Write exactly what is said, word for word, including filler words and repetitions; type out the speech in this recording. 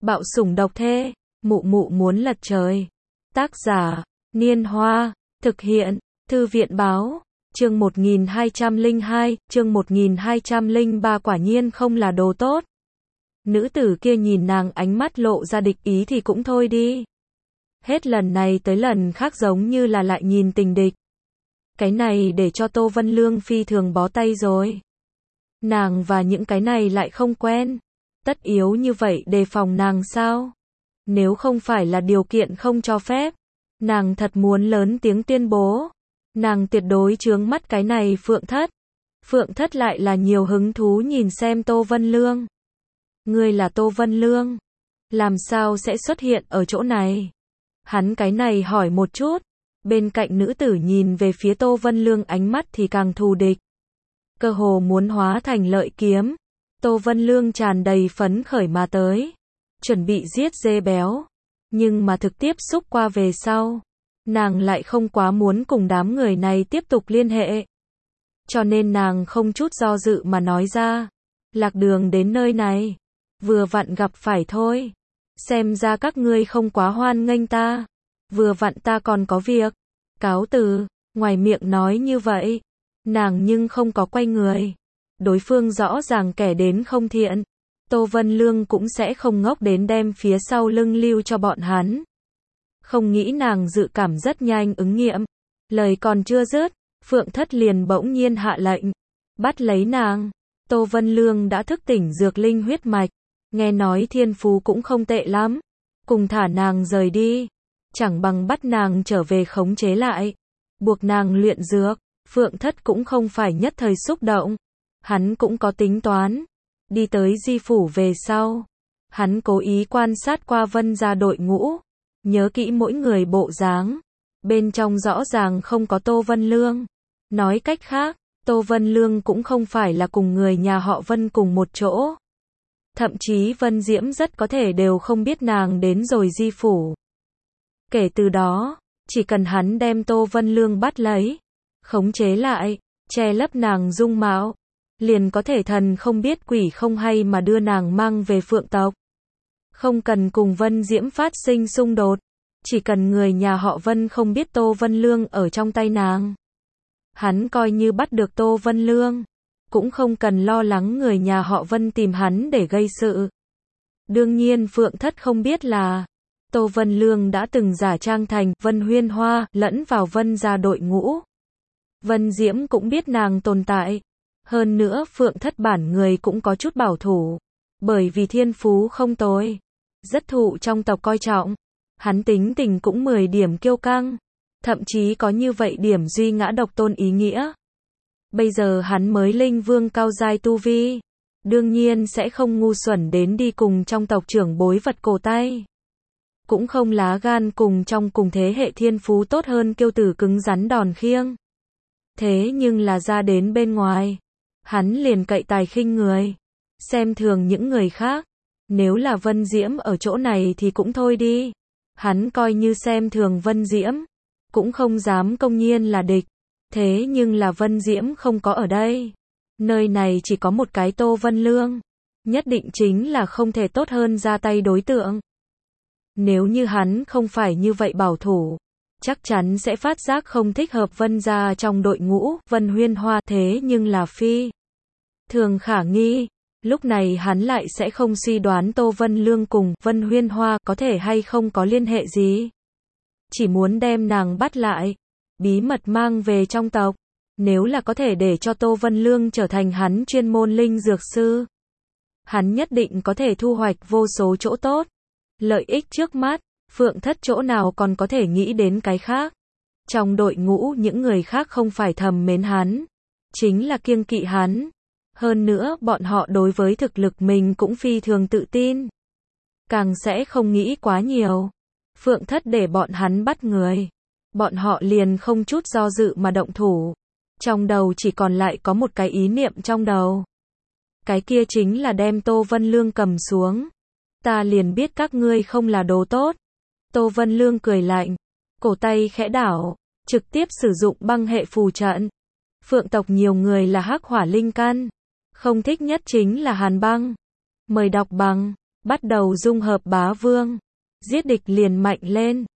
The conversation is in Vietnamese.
Bạo sủng độc thê, mụ mụ muốn lật trời. Tác giả, Niên Hoa, thực hiện, Thư viện báo, chương một nghìn hai trăm lẻ hai, chương một nghìn hai trăm lẻ ba quả nhiên không là đồ tốt. Nữ tử kia nhìn nàng ánh mắt lộ ra địch ý thì cũng thôi đi. Hết lần này tới lần khác giống như là lại nhìn tình địch. Cái này để cho Tô Vân Lương phi thường bó tay rồi. Nàng và những cái này lại không quen. Tất yếu như vậy đề phòng nàng sao? Nếu không phải là điều kiện không cho phép, nàng thật muốn lớn tiếng tuyên bố. Nàng tuyệt đối chướng mắt cái này Phượng Thất. Phượng Thất lại là nhiều hứng thú nhìn xem Tô Vân Lương. Ngươi là Tô Vân Lương? Làm sao sẽ xuất hiện ở chỗ này? Hắn cái này hỏi một chút. Bên cạnh nữ tử nhìn về phía Tô Vân Lương ánh mắt thì càng thù địch. Cơ hồ muốn hóa thành lợi kiếm. Tô Vân Lương tràn đầy phấn khởi mà tới. Chuẩn bị giết dê béo. Nhưng mà thực tiếp xúc qua về sau. Nàng lại không quá muốn cùng đám người này tiếp tục liên hệ. Cho nên nàng không chút do dự mà nói ra. Lạc đường đến nơi này. Vừa vặn gặp phải thôi. Xem ra các ngươi không quá hoan nghênh ta. Vừa vặn ta còn có việc. Cáo từ. Ngoài miệng nói như vậy. Nàng nhưng không có quay người. Đối phương rõ ràng kẻ đến không thiện. Tô Vân Lương cũng sẽ không ngốc đến đem phía sau lưng lưu cho bọn hắn. Không nghĩ nàng dự cảm rất nhanh ứng nghiệm. Lời còn chưa dứt, Phượng Thất liền bỗng nhiên hạ lệnh. Bắt lấy nàng. Tô Vân Lương đã thức tỉnh dược linh huyết mạch. Nghe nói thiên phú cũng không tệ lắm. Cùng thả nàng rời đi. Chẳng bằng bắt nàng trở về khống chế lại. Buộc nàng luyện dược. Phượng Thất cũng không phải nhất thời xúc động. Hắn cũng có tính toán. Đi tới Di Phủ về sau. Hắn cố ý quan sát qua Vân gia đội ngũ. Nhớ kỹ mỗi người bộ dáng. Bên trong rõ ràng không có Tô Vân Lương. Nói cách khác, Tô Vân Lương cũng không phải là cùng người nhà họ Vân cùng một chỗ. Thậm chí Vân Diễm rất có thể đều không biết nàng đến rồi Di Phủ. Kể từ đó, chỉ cần hắn đem Tô Vân Lương bắt lấy, khống chế lại, che lấp nàng dung mạo, liền có thể thần không biết quỷ không hay mà đưa nàng mang về Phượng tộc. Không cần cùng Vân Diễm phát sinh xung đột, chỉ cần người nhà họ Vân không biết Tô Vân Lương ở trong tay nàng. Hắn coi như bắt được Tô Vân Lương, cũng không cần lo lắng người nhà họ Vân tìm hắn để gây sự. Đương nhiên Phượng Thất không biết là, Tô Vân Lương đã từng giả trang thành Vân Huyên Hoa, lẫn vào Vân gia đội ngũ. Vân Diễm cũng biết nàng tồn tại. Hơn nữa Phượng Thất bản người cũng có chút bảo thủ. Bởi vì thiên phú không tồi. Rất thụ trong tộc coi trọng. Hắn tính tình cũng mười điểm kiêu căng. Thậm chí có như vậy điểm duy ngã độc tôn ý nghĩa. Bây giờ hắn mới linh vương cao giai tu vi. Đương nhiên sẽ không ngu xuẩn đến đi cùng trong tộc trưởng bối vật cổ tay. Cũng không lá gan cùng trong cùng thế hệ thiên phú tốt hơn kiêu tử cứng rắn đòn khiêng. Thế nhưng là ra đến bên ngoài. Hắn liền cậy tài khinh người. Xem thường những người khác. Nếu là Vân Diễm ở chỗ này thì cũng thôi đi. Hắn coi như xem thường Vân Diễm. Cũng không dám công nhiên là địch. Thế nhưng là Vân Diễm không có ở đây. Nơi này chỉ có một cái Tô Vân Lương. Nhất định chính là không thể tốt hơn ra tay đối tượng. Nếu như hắn không phải như vậy bảo thủ, chắc chắn sẽ phát giác không thích hợp Vân gia trong đội ngũ Vân Huyên Hoa. Thế nhưng là phi thường khả nghi. Lúc này hắn lại sẽ không suy đoán Tô Vân Lương cùng Vân Huyên Hoa có thể hay không có liên hệ gì. Chỉ muốn đem nàng bắt lại, bí mật mang về trong tộc. Nếu là có thể để cho Tô Vân Lương trở thành hắn chuyên môn linh dược sư, hắn nhất định có thể thu hoạch vô số chỗ tốt. Lợi ích trước mắt, Phượng Thất chỗ nào còn có thể nghĩ đến cái khác. Trong đội ngũ những người khác không phải thầm mến hắn, chính là kiêng kỵ hắn. Hơn nữa bọn họ đối với thực lực mình cũng phi thường tự tin. Càng sẽ không nghĩ quá nhiều. Phượng Thất để bọn hắn bắt người. Bọn họ liền không chút do dự mà động thủ. Trong đầu chỉ còn lại có một cái ý niệm trong đầu. Cái kia chính là đem Tô Vân Lương cầm xuống. Ta liền biết các ngươi không là đồ tốt. Tô Vân Lương cười lạnh. Cổ tay khẽ đảo. Trực tiếp sử dụng băng hệ phù trận. Phượng tộc nhiều người là hắc hỏa linh căn. Không thích nhất chính là hàn băng. Mời đọc bằng bắt đầu dung hợp bá vương. Giết địch liền mạnh lên.